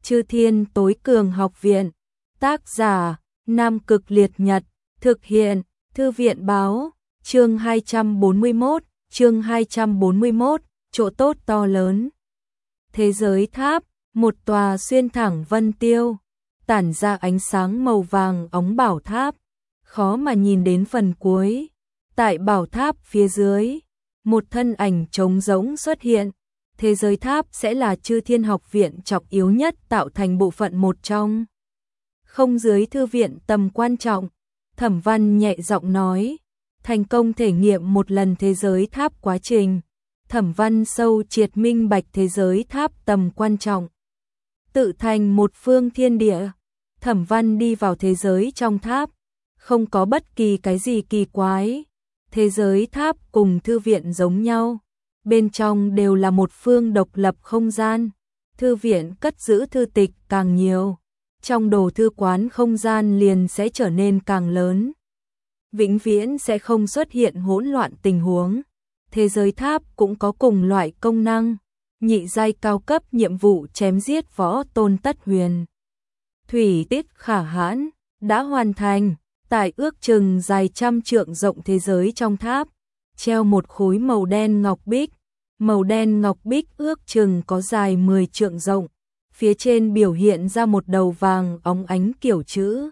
Chư Thiên Tối Cường Học Viện. Tác giả Nam Cực Liệt Nhật. Thực hiện Thư viện Báo. Chương 241, chỗ tốt to lớn. Thế giới tháp, một tòa xuyên thẳng vân tiêu, tản ra ánh sáng màu vàng óng bảo tháp, khó mà nhìn đến phần cuối. Tại bảo tháp phía dưới, một thân ảnh trống rỗng xuất hiện. Thế giới tháp sẽ là Chư Thiên Học Viện trọng yếu nhất tạo thành bộ phận một trong. Không dưới thư viện tầm quan trọng, Thẩm Văn nhẹ giọng nói, thành công thể nghiệm một lần thế giới tháp quá trình. Thẩm Văn sâu triệt minh bạch thế giới tháp tầm quan trọng. Tự thành một phương thiên địa, Thẩm Văn đi vào thế giới trong tháp, không có bất kỳ cái gì kỳ quái. Thế giới tháp cùng thư viện giống nhau, bên trong đều là một phương độc lập không gian. Thư viện cất giữ thư tịch càng nhiều, trong đồ thư quán không gian liền sẽ trở nên càng lớn. Vĩnh viễn sẽ không xuất hiện hỗn loạn tình huống. Thế giới tháp cũng có cùng loại công năng, nhị giai cao cấp nhiệm vụ chém giết võ tôn Tất Huyền. Thủy tiết khả hãn, đã hoàn thành. Tại ước chừng dài trăm trượng rộng thế giới trong tháp, treo một khối màu đen ngọc bích. Màu đen ngọc bích ước chừng có dài 10 trượng rộng, phía trên biểu hiện ra một đầu vàng óng ánh kiểu chữ.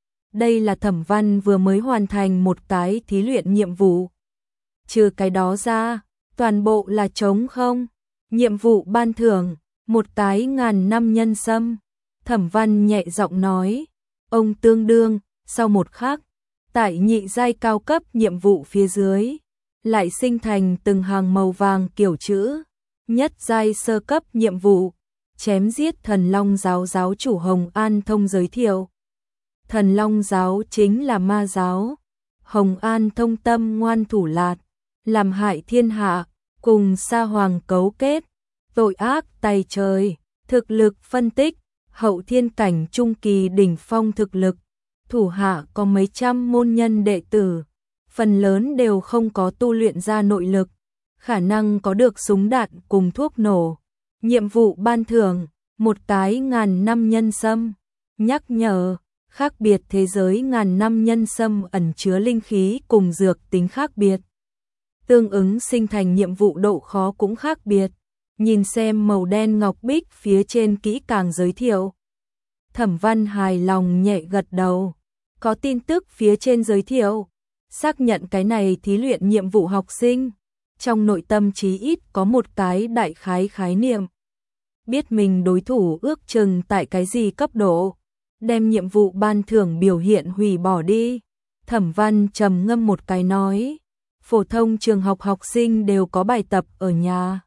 Đây là Thẩm Văn vừa mới hoàn thành một cái thí luyện nhiệm vụ. Trừ cái đó ra, toàn bộ là trống không. Nhiệm vụ ban thưởng, một cái 1000 năm nhân sâm. Thẩm Văn nhẹ giọng nói, ông tương đương. Sau một khắc, tại nhị giai cao cấp nhiệm vụ phía dưới, lại sinh thành từng hàng màu vàng kiểu chữ. Nhất giai sơ cấp nhiệm vụ, chém giết Thần Long giáo giáo chủ Hồng An Thông giới thiệu. Thần Long giáo chính là ma giáo. Hồng An Thông tâm ngoan thủ lạt, làm hại thiên hạ, cùng Sa Hoàng cấu kết, tội ác tày trời. Thực lực phân tích, hậu thiên cảnh trung kỳ đỉnh phong thực lực. Thủ hạ có mấy trăm môn nhân đệ tử, phần lớn đều không có tu luyện ra nội lực, khả năng có được súng đạn cùng thuốc nổ. Nhiệm vụ ban thưởng, một cái 1000 năm nhân sâm. Nhắc nhở, khác biệt thế giới 1000 năm nhân sâm ẩn chứa linh khí cùng dược tính khác biệt. Tương ứng sinh thành nhiệm vụ độ khó cũng khác biệt. Nhìn xem màu đen ngọc bích phía trên kỹ càng giới thiệu. Thẩm Văn hài lòng nhẹ gật đầu. Có tin tức phía trên giới thiệu, xác nhận cái này thí luyện nhiệm vụ học sinh. Trong nội tâm chí ít có một cái đại khái khái niệm. Biết mình đối thủ ước chừng tại cái gì cấp độ. Đem nhiệm vụ ban thưởng biểu hiện hủy bỏ đi. Thẩm Văn trầm ngâm một cái nói, phổ thông trường học học sinh đều có bài tập ở nhà.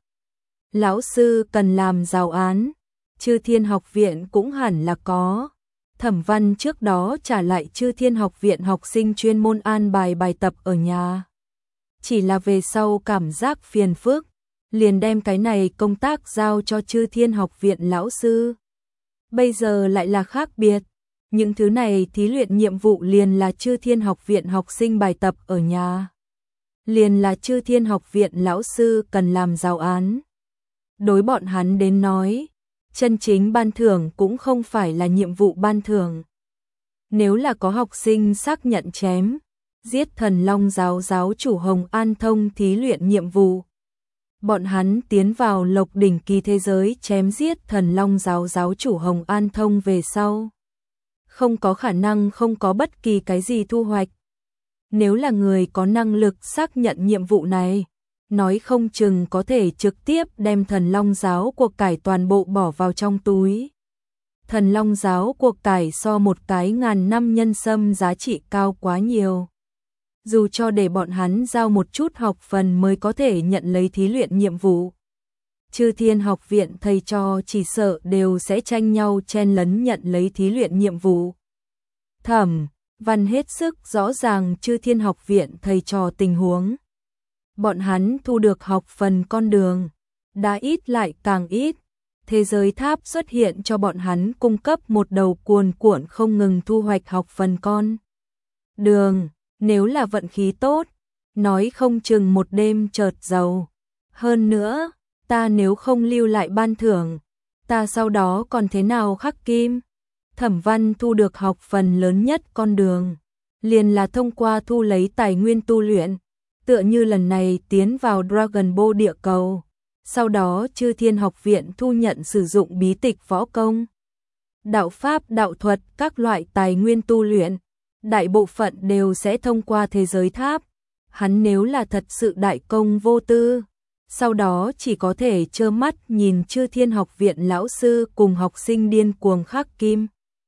Lão sư cần làm giáo án, Chư Thiên Học Viện cũng hẳn là có. Thẩm Văn trước đó trả lại Chư Thiên Học Viện học sinh chuyên môn an bài bài tập ở nhà. Chỉ là về sau cảm giác phiền phức, liền đem cái này công tác giao cho Chư Thiên Học Viện lão sư. Bây giờ lại là khác biệt, những thứ này thí luyện nhiệm vụ liền là Chư Thiên Học Viện học sinh bài tập ở nhà. Liền là Chư Thiên Học Viện lão sư cần làm giáo án. Đối bọn hắn đến nói, chân chính ban thưởng cũng không phải là nhiệm vụ ban thưởng. Nếu là có học sinh xác nhận chém, giết Thần Long giáo giáo chủ Hồng An Thông thí luyện nhiệm vụ. Bọn hắn tiến vào Lộc đỉnh kỳ thế giới chém giết Thần Long giáo giáo chủ Hồng An Thông về sau. Không có khả năng không có bất kỳ cái gì thu hoạch. Nếu là người có năng lực xác nhận nhiệm vụ này, nói không chừng có thể trực tiếp đem Thần Long giáo cuộc cải toàn bộ bỏ vào trong túi. Thần Long giáo cuộc cải so một cái 1000 năm nhân sâm giá trị cao quá nhiều. Dù cho để bọn hắn giao một chút học phần mới có thể nhận lấy thí luyện nhiệm vụ. Chư Thiên Học Viện thầy trò chỉ sợ đều sẽ tranh nhau chen lấn nhận lấy thí luyện nhiệm vụ. Thẩm Văn hết sức rõ ràng Chư Thiên Học Viện thầy trò tình huống. Bọn hắn thu được học phần con đường, đã ít lại càng ít. Thế giới tháp xuất hiện cho bọn hắn cung cấp một đầu cuồn cuộn không ngừng thu hoạch học phần con đường. Nếu là vận khí tốt, nói không chừng một đêm chợt giàu. Hơn nữa, ta nếu không lưu lại ban thưởng, ta sau đó còn thế nào khắc kim? Thẩm Văn thu được học phần lớn nhất con đường, liền là thông qua thu lấy tài nguyên tu luyện, tựa như lần này tiến vào Dragon Ball địa cầu. Sau đó Chư Thiên Học viện thu nhận sử dụng bí tịch võ công, đạo pháp, đạo thuật, các loại tài nguyên tu luyện, đại bộ phận đều sẽ thông qua thế giới tháp. Hắn nếu là thật sự đại công vô tư, sau đó chỉ có thể trơ mắt nhìn Chư Thiên Học viện lão sư cùng học sinh điên cuồng khắc kim,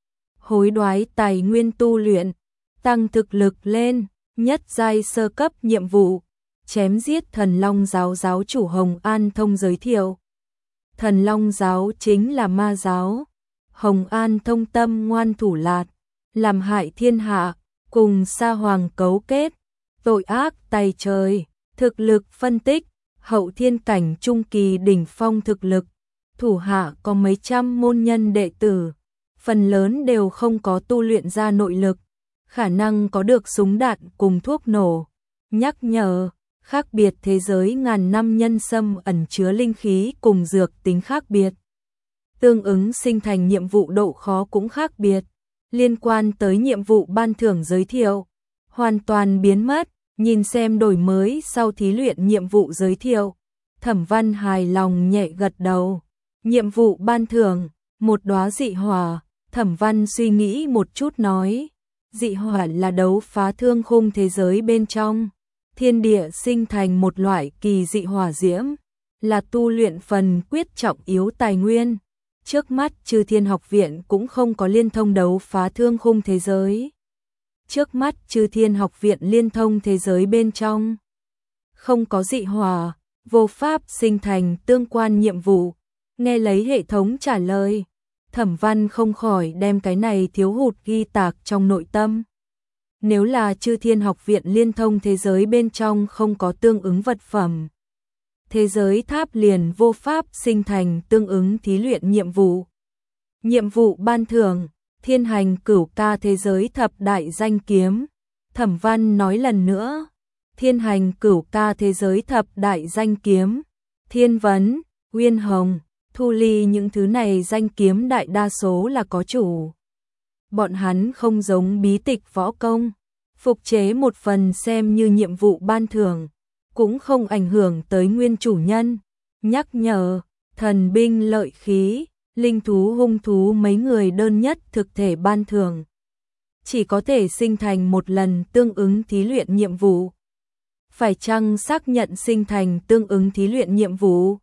hối đoái tài nguyên tu luyện, tăng thực lực lên. Nhất giai sơ cấp nhiệm vụ, chém giết Thần Long giáo giáo chủ Hồng An Thông giới thiệu. Thần Long giáo chính là ma giáo, Hồng An Thông tâm ngoan thủ lạt, làm hại thiên hạ, cùng Sa Hoàng cấu kết, tội ác tày trời. Thực lực phân tích, hậu thiên cảnh trung kỳ đỉnh phong thực lực, thủ hạ có mấy trăm môn nhân đệ tử, phần lớn đều không có tu luyện ra nội lực, khả năng có được súng đạn cùng thuốc nổ. Nhắc nhở, khác biệt thế giới ngàn năm nhân sâm ẩn chứa linh khí cùng dược tính khác biệt, tương ứng sinh thành nhiệm vụ độ khó cũng khác biệt. Liên quan tới nhiệm vụ ban thưởng giới thiệu, hoàn toàn biến mất. Nhìn xem đổi mới sau thí luyện nhiệm vụ giới thiệu, Thẩm Văn hài lòng nhẹ gật đầu. Nhiệm vụ ban thưởng, một đóa dị hỏa. Thẩm Văn suy nghĩ một chút nói, dị hỏa là đấu phá thương khung thế giới bên trong, thiên địa sinh thành một loại kỳ dị hỏa diễm, là tu luyện phần quyết trọng yếu tài nguyên. Trước mắt Chư Thiên Học viện cũng không có liên thông đấu phá thương khung thế giới. Trước mắt Chư Thiên Học viện liên thông thế giới bên trong, không có dị hỏa, vô pháp sinh thành tương quan nhiệm vụ. Nghe lấy hệ thống trả lời, Thẩm Văn không khỏi đem cái này thiếu hụt ghi tạc trong nội tâm. Nếu là Chư Thiên Học viện liên thông thế giới bên trong không có tương ứng vật phẩm, thế giới tháp liền vô pháp sinh thành tương ứng thí luyện nhiệm vụ. Nhiệm vụ ban thưởng, Thiên Hành Cửu Ca thế giới thập đại danh kiếm. Thẩm Văn nói lần nữa, Thiên Hành Cửu Ca thế giới thập đại danh kiếm, Thiên Vấn, Uyên Hồng, Thu Ly, những thứ này danh kiếm đại đa số là có chủ. Bọn hắn không giống bí tịch võ công, phục chế một phần xem như nhiệm vụ ban thưởng, cũng không ảnh hưởng tới nguyên chủ nhân. Nhắc nhở, thần binh lợi khí, linh thú hung thú mấy người đơn nhất thực thể ban thưởng, chỉ có thể sinh thành một lần tương ứng thí luyện nhiệm vụ. Phải chăng xác nhận sinh thành tương ứng thí luyện nhiệm vụ?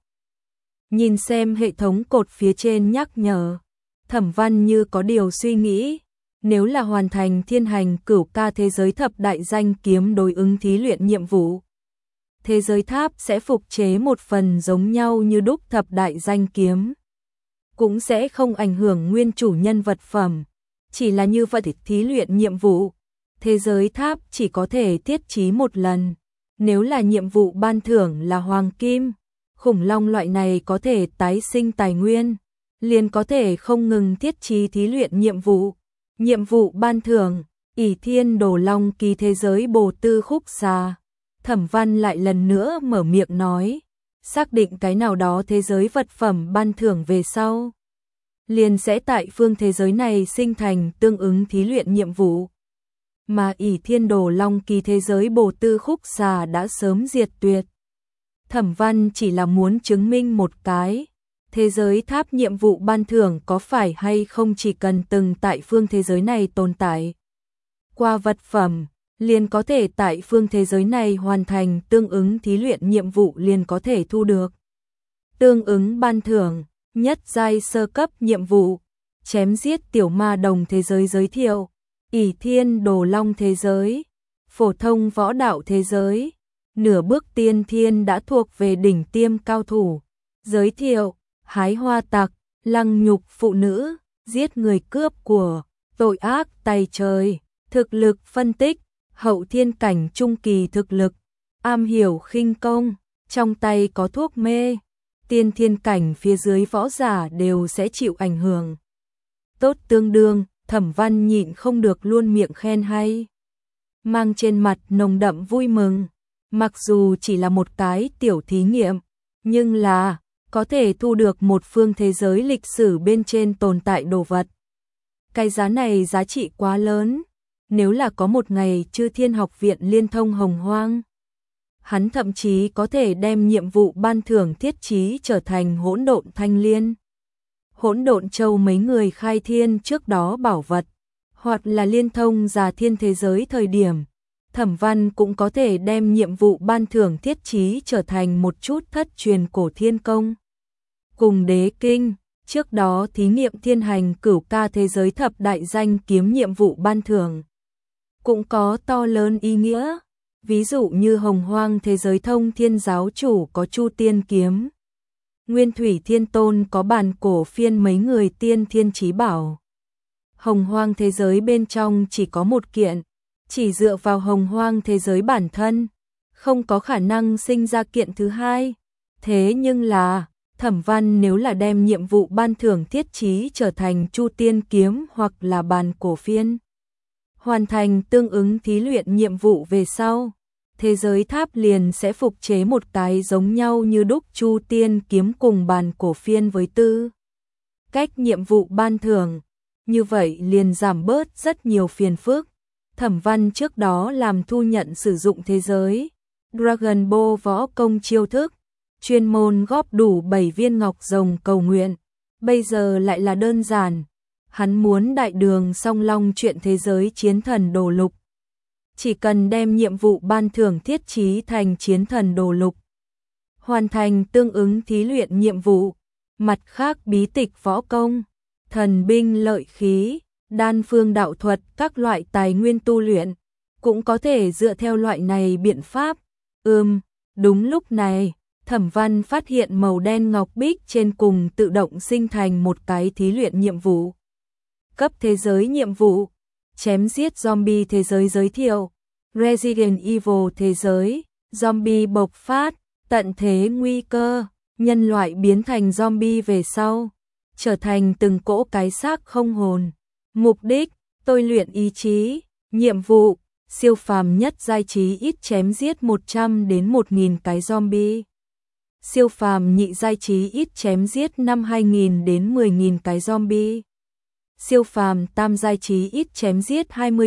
Nhìn xem hệ thống cột phía trên nhắc nhở, Thẩm Văn như có điều suy nghĩ. Nếu là hoàn thành Thiên Hành Cửu Ca thế giới thập đại danh kiếm đối ứng thí luyện nhiệm vụ, thế giới tháp sẽ phục chế một phần giống nhau như đúc thập đại danh kiếm, cũng sẽ không ảnh hưởng nguyên chủ nhân vật phẩm. Chỉ là như vậy thí luyện nhiệm vụ, thế giới tháp chỉ có thể thiết trí một lần. Nếu là nhiệm vụ ban thưởng là hoàng kim, khủng long loại này có thể tái sinh tài nguyên, liền có thể không ngừng thiết trí thí luyện nhiệm vụ. Nhiệm vụ ban thưởng, ỷ thiên đồ long kỳ thế giới bồ tư khúc xà. Thẩm Văn lại lần nữa mở miệng nói, xác định cái nào đó thế giới vật phẩm ban thưởng về sau, liền sẽ tại phương thế giới này sinh thành tương ứng thí luyện nhiệm vụ. Mà ỷ thiên đồ long kỳ thế giới bồ tư khúc xà đã sớm diệt tuyệt. Thẩm Văn chỉ là muốn chứng minh một cái, thế giới tháp nhiệm vụ ban thưởng có phải hay không chỉ cần từng tại phương thế giới này tồn tại qua vật phẩm, liền có thể tại phương thế giới này hoàn thành tương ứng thí luyện nhiệm vụ, liền có thể thu được tương ứng ban thưởng. Nhất giai sơ cấp nhiệm vụ, chém giết tiểu ma đồng thế giới giới thiệu, ỷ thiên đồ long thế giới, phổ thông võ đạo thế giới, nửa bước tiên thiên đã thuộc về đỉnh tiêm cao thủ, giới thiệu, hái hoa tặc, lăng nhục phụ nữ, giết người cướp của, tội ác tày trời. Thực lực phân tích, hậu thiên cảnh trung kỳ thực lực, am hiểu khinh công, trong tay có thuốc mê, tiên thiên cảnh phía dưới võ giả đều sẽ chịu ảnh hưởng. Tốt tương đương, Thẩm Văn nhịn không được luôn miệng khen hay, mang trên mặt nồng đậm vui mừng. Mặc dù chỉ là một cái tiểu thí nghiệm, nhưng là có thể thu được một phương thế giới lịch sử bên trên tồn tại đồ vật. Cái giá này giá trị quá lớn, nếu là có một ngày Chư Thiên Học viện liên thông Hồng Hoang, hắn thậm chí có thể đem nhiệm vụ ban thưởng thiết chí trở thành Hỗn Độn Thanh Liên. Hỗn Độn Châu mấy người khai thiên trước đó bảo vật, hoặc là liên thông Già Thiên thế giới thời điểm, Thẩm Văn cũng có thể đem nhiệm vụ ban thưởng thiết chí trở thành một chút thất truyền cổ thiên công. Cùng Đế Kinh, trước đó thí nghiệm thiên hành cửu ca thế giới thập đại danh kiếm nhiệm vụ ban thưởng, cũng có to lớn ý nghĩa. Ví dụ như Hồng Hoang thế giới thông thiên giáo chủ có Chu Tiên kiếm, Nguyên Thủy Thiên Tôn có bản cổ phiên mấy người tiên thiên chí bảo. Hồng Hoang thế giới bên trong chỉ có một kiện, chỉ dựa vào Hồng Hoang thế giới bản thân, không có khả năng sinh ra kiện thứ hai. Thế nhưng là, Thẩm Văn nếu là đem nhiệm vụ ban thưởng thiết chí trở thành Chu Tiên kiếm hoặc là bản cổ phiên, hoàn thành tương ứng thí luyện nhiệm vụ về sau, thế giới tháp liền sẽ phục chế một cái giống nhau như đúc Chu Tiên kiếm cùng bản cổ phiên với tư cách nhiệm vụ ban thưởng, như vậy liền giảm bớt rất nhiều phiền phức. Thẩm Văn trước đó làm thu nhận sử dụng thế giới Dragon Ball võ công chiêu thức, chuyên môn góp đủ 7 viên ngọc rồng cầu nguyện, bây giờ lại là đơn giản, hắn muốn đại đường song long chuyện thế giới chiến thần đồ lục, chỉ cần đem nhiệm vụ ban thưởng thiết chí thành chiến thần đồ lục, hoàn thành tương ứng thí luyện nhiệm vụ, mặt khác bí tịch võ công, thần binh lợi khí, đan phương đạo thuật các loại tài nguyên tu luyện, cũng có thể dựa theo loại này biện pháp. Đúng lúc này, Thẩm Văn phát hiện màu đen ngọc bích trên cùng tự động sinh thành một cái thí luyện nhiệm vụ. Cấp thế giới nhiệm vụ, chém giết zombie thế giới giới thiệu, Resident Evil thế giới, zombie bộc phát, tận thế nguy cơ, nhân loại biến thành zombie về sau, trở thành từng cỗ cái xác không hồn. Mục đích, tôi luyện ý chí, nhiệm vụ, siêu phàm nhất giai trí ít chém giết 100 đến 1000 cái zombie. Siêu phàm nhị giai trí ít chém giết 5000 đến 10000 cái zombie. Siêu phàm tam giai trí ít chém giết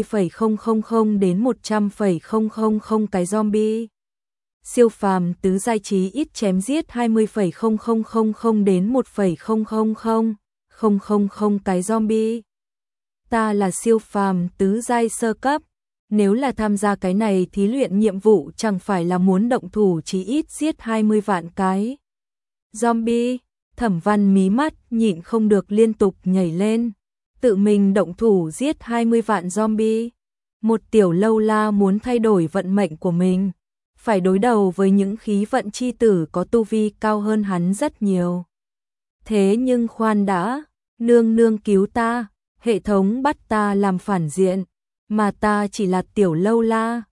20,000 đến 100,000 cái zombie. Siêu phàm tứ giai trí ít chém giết 20,000 đến 1,000 cái zombie. Ta là siêu phàm tứ giai sơ cấp, nếu là tham gia cái này thí luyện nhiệm vụ chẳng phải là muốn động thủ chí ít giết 20 vạn cái zombie. Thẩm Văn mí mắt nhịn không được liên tục nhảy lên, tự mình động thủ giết 20 vạn zombie. Một tiểu lâu la muốn thay đổi vận mệnh của mình, phải đối đầu với những khí vận chi tử có tu vi cao hơn hắn rất nhiều. Thế nhưng khoan đã, nương nương cứu ta, hệ thống bắt ta làm phản diện, mà ta chỉ là tiểu lâu la,